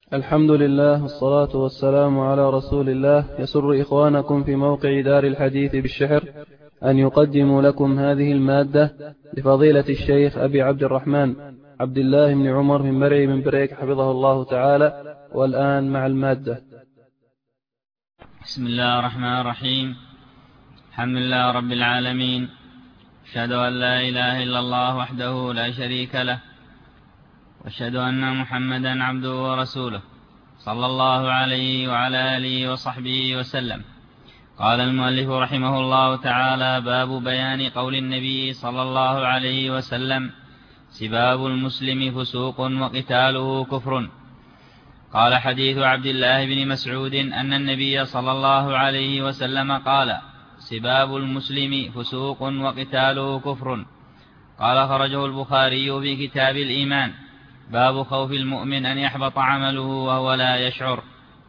الحمد لله والصلاة والسلام على رسول الله. يسر إخوانكم في موقع دار الحديث بالشحر أن يقدموا لكم هذه المادة لفضيلة الشيخ أبي عبد الرحمن عبد الله بن عمر من مرعي من بريك حفظه الله تعالى. والآن مع المادة. بسم الله الرحمن الرحيم. الحمد لله رب العالمين، أشهد أن لا إله إلا الله وحده لا شريك له، وأشهد أن محمدا عبده ورسوله صلى الله عليه وعلى آله وصحبه وسلم. قال المؤلف رحمه الله تعالى: باب بيان قول النبي صلى الله عليه وسلم: سباب المسلم فسوق وقتاله كفر. قال: حديث عبد الله بن مسعود أن النبي صلى الله عليه وسلم قال: سباب المسلم فسوق وقتاله كفر. قال: خرجه البخاري في كتاب الإيمان، باب خوف المؤمن أن يحبط عمله وهو لا يشعر.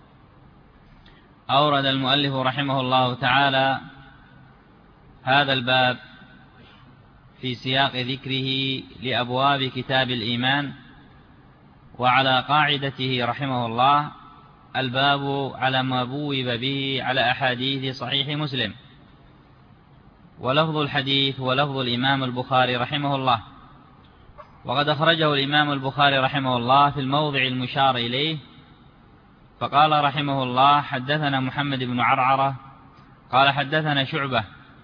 أورد المؤلف رحمه الله تعالى هذا الباب في سياق ذكره لأبواب كتاب الإيمان، وعلى قاعدته رحمه الله: الباب على ما بوب به على أحاديث صحيح مسلم. ولفظ الحديث ولفظ الإمام البخاري رحمه الله، وقد أخرجه الإمام البخاري رحمه الله في الموضع المشار إليه، فقال رحمه الله: حدثنا محمد بن عرعرة قال حدثنا شعبة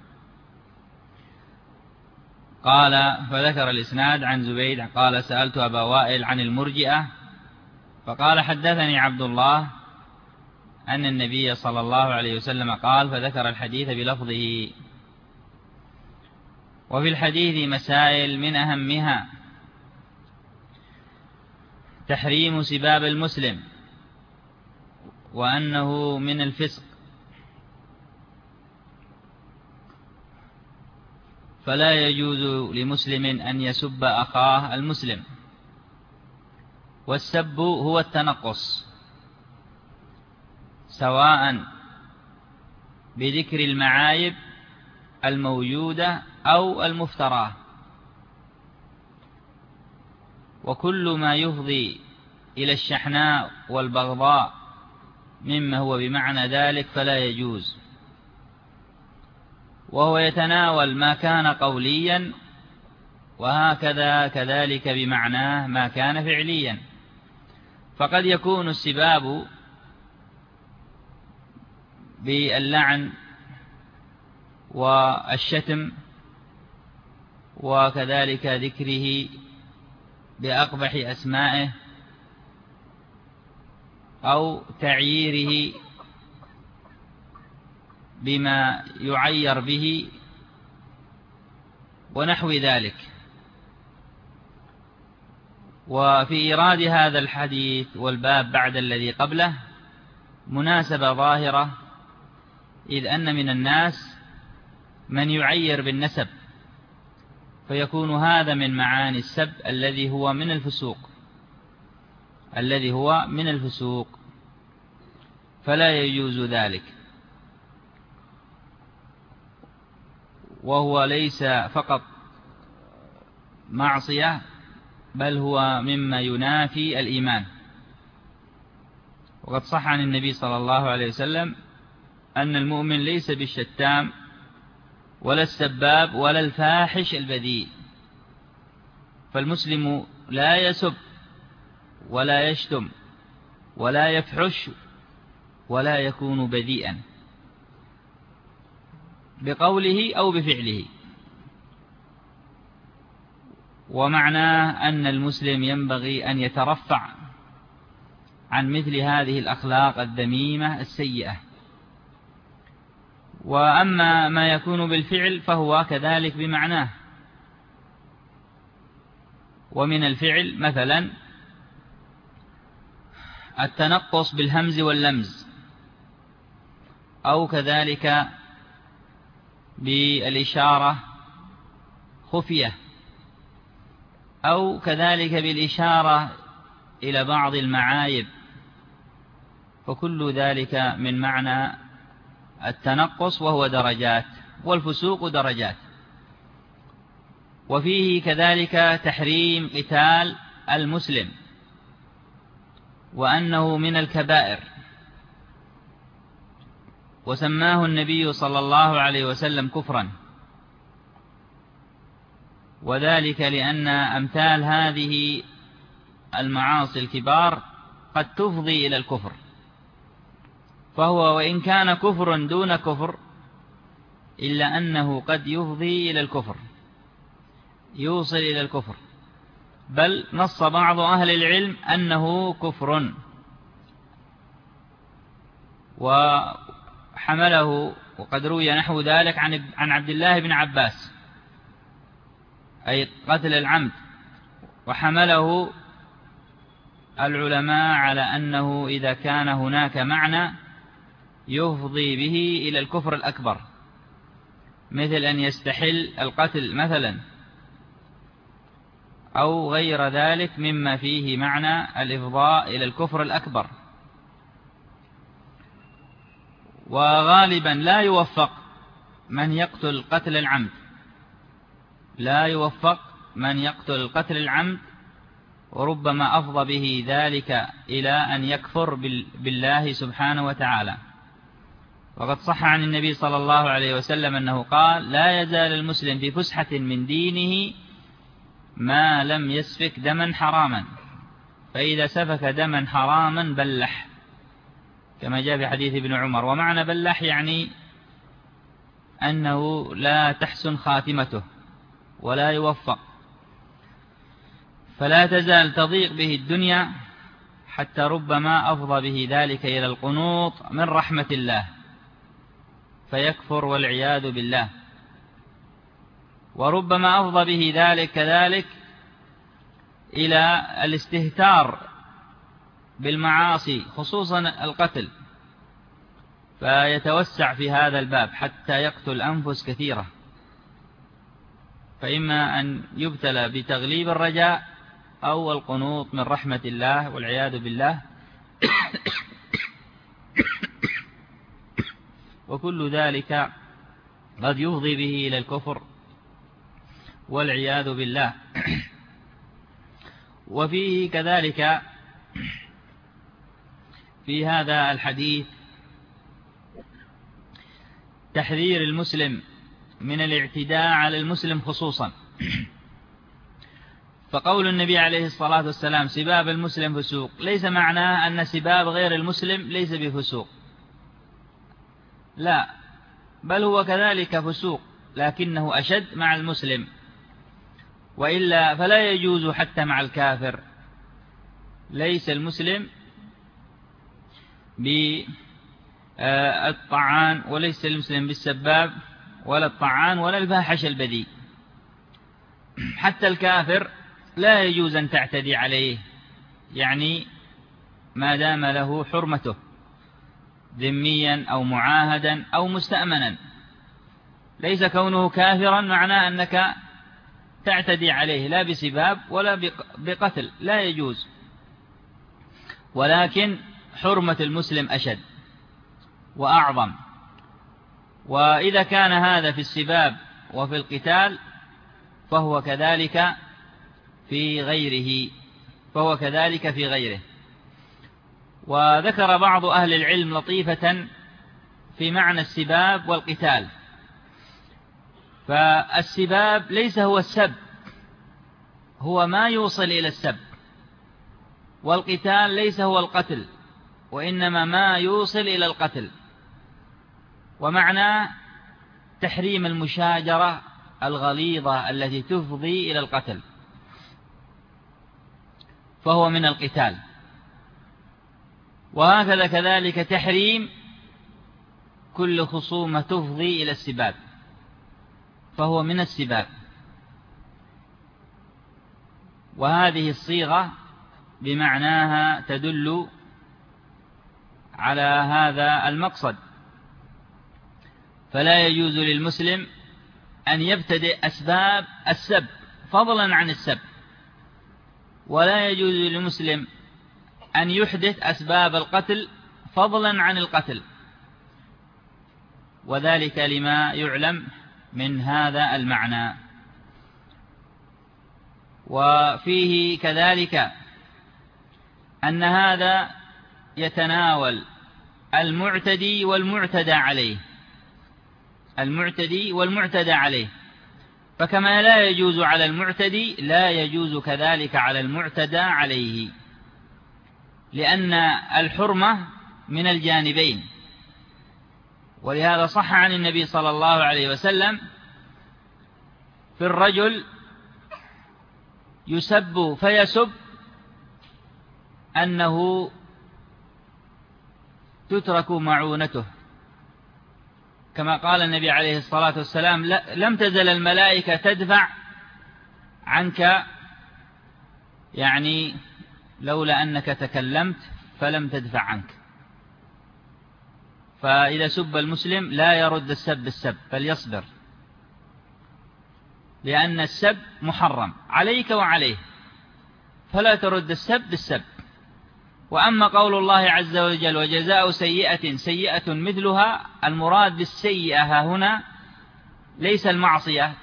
قال، فذكر الإسناد عن زبيد قال: سألت أبا وائل عن المرجئة فقال: حدثني عبد الله أن النبي صلى الله عليه وسلم قال، فذكر الحديث بلفظه. وفي الحديث مسائل، من أهمها تحريم سباب المسلم، وأنه من الفسق، فلا يجوز لمسلم أن يسب أخاه المسلم. والسب هو التنقص، سواء بذكر المعايب الموجودة أو المفتراه، وكل ما يفضي إلى الشحناء والبغضاء مما هو بمعنى ذلك فلا يجوز. وهو يتناول ما كان قوليا، وهكذا كذلك بمعناه ما كان فعليا. فقد يكون السباب باللعن والشتم، وكذلك ذكره بأقبح أسمائه، أو تعييره بما يعير به ونحو ذلك. وفي إيراد هذا الحديث والباب بعد الذي قبله مناسبة ظاهرة، إذ أن من الناس من يعير بالنسب، فيكون هذا من معاني السب الذي هو من الفسوق، فلا يجوز ذلك. وهو ليس فقط معصية، بل هو مما ينافي الإيمان. وقد صح عن النبي صلى الله عليه وسلم أن المؤمن ليس بالشتام ولا السباب ولا الفاحش البذيء. فالمسلم لا يسب ولا يشتم ولا يفحش ولا يكون بذيئا بقوله أو بفعله. ومعناه أن المسلم ينبغي أن يترفع عن مثل هذه الأخلاق الذميمة السيئة. وأما ما يكون بالفعل فهو كذلك بمعناه. ومن الفعل مثلا التنقص بالهمز واللمز، أو كذلك بالإشارة خفية، أو كذلك بالإشارة إلى بعض المعايب، فكل ذلك من معنى التنقص، وهو درجات، والفسوق درجات. وفيه كذلك تحريم قتال المسلم، وأنه من الكبائر، وسماه النبي صلى الله عليه وسلم كفرا، وذلك لأن أمثال هذه المعاصي الكبار قد تفضي إلى الكفر، فهو وإن كان كفر دون كفر إلا أنه قد يفضي إلى الكفر، يوصل إلى الكفر، بل نص بعض أهل العلم أنه كفر، وحمله وقد روي نحو ذلك عن عبد الله بن عباس، أي قتل العمد، وحمله العلماء على أنه إذا كان هناك معنى يفضي به إلى الكفر الأكبر، مثل أن يستحل القتل مثلا، أو غير ذلك مما فيه معنى الإفضاء إلى الكفر الأكبر. وغالبا لا يوفق من يقتل قتل العمد، لا يوفق من يقتل قتل العمد، وربما أفضى به ذلك إلى أن يكفر بالله سبحانه وتعالى. وقد صح عن النبي صلى الله عليه وسلم أنه قال: لا يزال المسلم في فسحة من دينه ما لم يسفك دما حراما، فإذا سفك دما حراما بلح، كما جاء في حديث ابن عمر. ومعنى بلح يعني أنه لا تحسن خاتمته ولا يوفق، فلا تزال تضيق به الدنيا حتى ربما أفضى به ذلك إلى القنوط من رحمة الله فيكفر والعياذ بالله، وربما أفضى به ذلك كذلك إلى الاستهتار بالمعاصي خصوصا القتل، فيتوسع في هذا الباب حتى يقتل أنفس كثيرة، فإما أن يبتلى بتغليب الرجاء أو القنوط من رحمة الله والعياذ بالله وكل ذلك قد يفضي به إلى الكفر والعياذ بالله. وفيه كذلك في هذا الحديث تحذير المسلم من الاعتداء على المسلم خصوصا، فقول النبي عليه الصلاة والسلام: سباب المسلم فسوق، ليس معناه أن سباب غير المسلم ليس بفسوق، لا، بل هو كذلك فسوق لكنه أشد مع المسلم، وإلا فلا يجوز حتى مع الكافر. ليس المسلم بالطعان، وليس المسلم بالسباب ولا الطعان ولا الفاحش البذيء، حتى الكافر لا يجوز أن تعتدي عليه، يعني ما دام له حرمته ذميا أو معاهدا أو مستأمنا، ليس كونه كافرا معناه أنك تعتدي عليه لا بسباب ولا بقتل، لا يجوز، ولكن حرمة المسلم أشد وأعظم. وإذا كان هذا في السباب وفي القتال فهو كذلك في غيره. وذكر بعض أهل العلم لطيفة في معنى السباب والقتال، فالسباب ليس هو السب، هو ما يوصل إلى السب، والقتال ليس هو القتل، وإنما ما يوصل إلى القتل، ومعنى تحريم المشاجرة الغليظة التي تفضي إلى القتل فهو من القتال. وهكذا كذلك تحريم كل خصومة تفضي إلى السباب فهو من السباب. وهذه الصيغة بمعناها تدل على هذا المقصد، فلا يجوز للمسلم أن يبتدئ أسباب السب فضلا عن السب، ولا يجوز للمسلم أن يحدث أسباب القتل فضلا عن القتل، وذلك لما يعلم من هذا المعنى. وفيه كذلك أن هذا يتناول المعتدي والمعتدى عليه، المعتدي والمعتدى عليه، فكما لا يجوز على المعتدي لا يجوز كذلك على المعتدى عليه، لأن الحرمة من الجانبين. ولهذا صح عن النبي صلى الله عليه وسلم في الرجل يسب فيسب أنه تترك معونته، كما قال النبي عليه الصلاة والسلام: لم تزل الملائكة تدفع عنك، يعني لولا أنك تكلمت فلم تدفع عنك. فإذا سب المسلم لا يرد السب بالسب بل يصبر، لأن السب محرم عليك وعليه، فلا ترد السب بالسب. وأما قول الله عز وجل: وجزاء سيئة سيئة مثلها، المراد بالسيئة هنا ليس المعصية،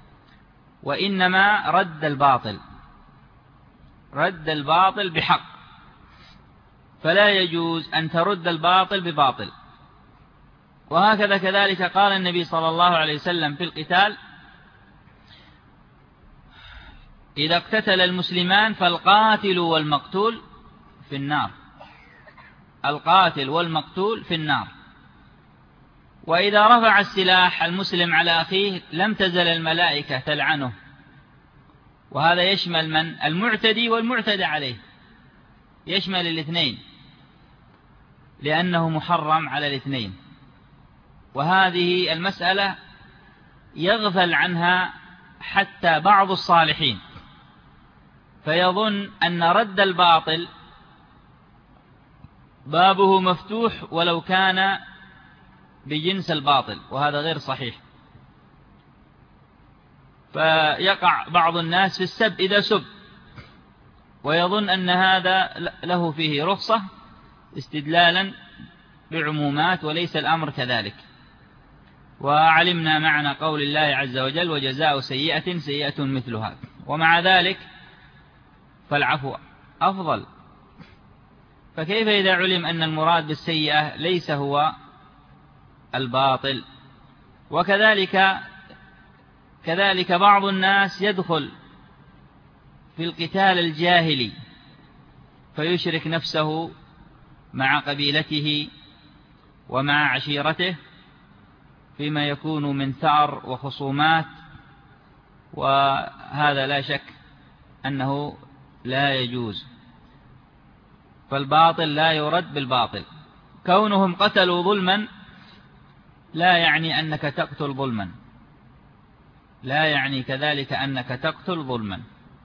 وإنما رد الباطل، رد الباطل بحق، فلا يجوز أن ترد الباطل بباطل. وهكذا كذلك قال النبي صلى الله عليه وسلم في القتال: إذا اقتتل المسلمان فالقاتل والمقتول في النار، القاتل والمقتول في النار. وإذا رفع السلاح المسلم على أخيه لم تزل الملائكة تلعنه. وهذا يشمل من؟ المعتدي والمعتدى عليه، يشمل الاثنين، لأنه محرم على الاثنين. وهذه المسألة يغفل عنها حتى بعض الصالحين، فيظن أن رد الباطل بابه مفتوح ولو كان بجنس الباطل، وهذا غير صحيح. فيقع بعض الناس في السب إذا سب، ويظن أن هذا له فيه رخصة استدلالا بعمومات، وليس الأمر كذلك. وعلمنا معنى قول الله عز وجل: وجزاء سيئة سيئة مثلها. ومع ذلك فالعفو أفضل. فكيف إذا علم أن المراد بالسيئة ليس هو الباطل؟ وكذلك بعض الناس يدخل في القتال الجاهلي فيشرك نفسه مع قبيلته ومع عشيرته فيما يكون من ثأر وخصومات، وهذا لا شك أنه لا يجوز. فالباطل لا يرد بالباطل. كونهم قتلوا ظلما لا يعني أنك تقتل ظلما، لا يعني كذلك أنك تقتل ظلما.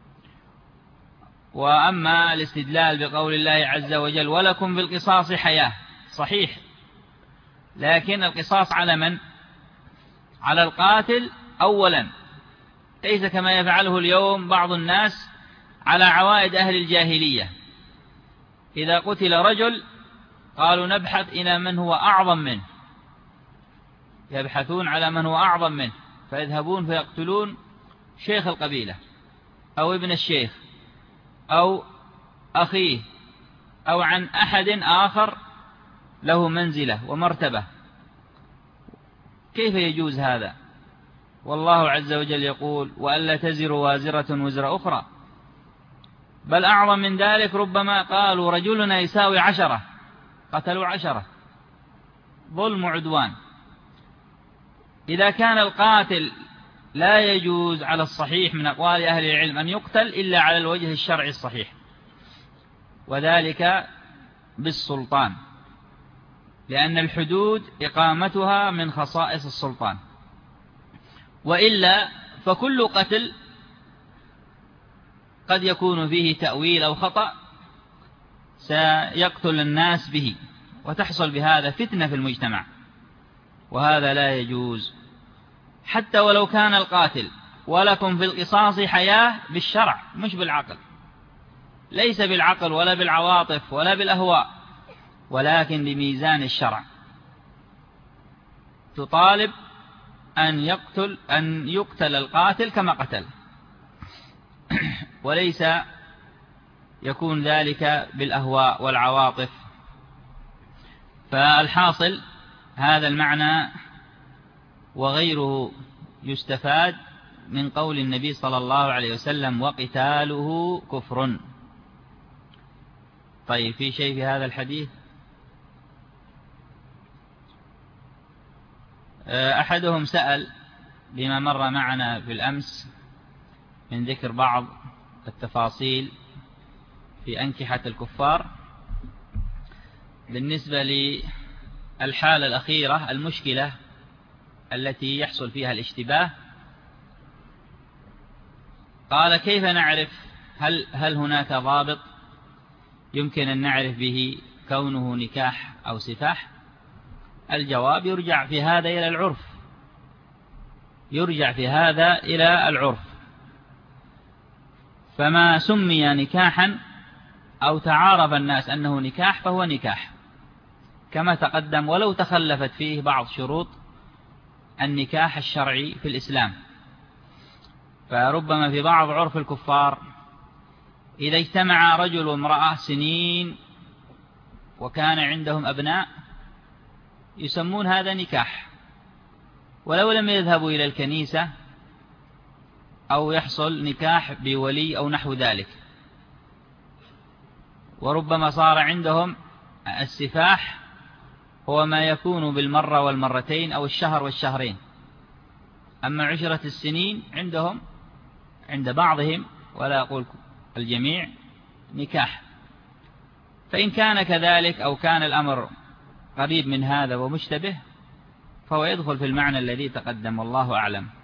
وأما الاستدلال بقول الله عز وجل: ولكم في القصاص حياة، صحيح، لكن القصاص على من؟ على القاتل أولا، ليس كما يفعله اليوم بعض الناس على عوائد أهل الجاهلية. إذا قتل رجل قالوا نبحث إلى من هو أعظم منه، يبحثون على من هو أعظم منه، فيذهبون فيقتلون شيخ القبيلة أو ابن الشيخ أو أخيه أو عن أحد آخر له منزلة ومرتبة. كيف يجوز هذا؟ والله عز وجل يقول: وألا تزر وازرة وزر أخرى. بل أعظم من ذلك، ربما قالوا رجلنا يساوي 10، قتلوا 10، ظلم وعدوان. إذا كان القاتل لا يجوز على الصحيح من أقوال أهل العلم أن يقتل إلا على الوجه الشرعي الصحيح، وذلك بالسلطان، لأن الحدود إقامتها من خصائص السلطان. وإلا فكل قتل قد يكون فيه تأويل أو خطأ سيقتل الناس به، وتحصل بهذا فتنة في المجتمع، وهذا لا يجوز. حتى ولو كان القاتل ولكم في القصاص حياة بالشرع مش بالعقل، ليس بالعقل ولا بالعواطف ولا بالأهواء، ولكن بميزان الشرع. تطالب أن يقتل القاتل كما قتل، وليس يكون ذلك بالأهواء والعواطف. فالحاصل هذا المعنى وغيره يستفاد من قول النبي صلى الله عليه وسلم: وقتاله كفر. طيب، في شيء في هذا الحديث؟ أحدهم سأل بما مر معنا في الأمس من ذكر بعض التفاصيل في أنكحة الكفار بالنسبة للحالة الأخيرة، المشكلة التي يحصل فيها الاشتباه. قال: كيف نعرف هل هناك ضابط يمكن أن نعرف به كونه نكاح أو سفاح؟ الجواب: يرجع في هذا إلى العرف، يرجع في هذا إلى العرف. فما سمي نكاحا أو تعارف الناس أنه نكاح فهو نكاح كما تقدم، ولو تخلفت فيه بعض شروط النكاح الشرعي في الإسلام. فربما في بعض عرف الكفار إذا اجتمع رجل وامرأة سنين وكان عندهم أبناء يسمون هذا نكاح، ولو لم يذهبوا إلى الكنيسة أو يحصل نكاح بولي أو نحو ذلك. وربما صار عندهم السفاح هو ما يكون بالمرة والمرتين أو الشهر والشهرين، أما عشرة السنين عندهم عند بعضهم ولا أقول الجميع نكاح. فإن كان كذلك أو كان الأمر قريب من هذا ومشتبه فهو يدخل في المعنى الذي تقدم، والله أعلم.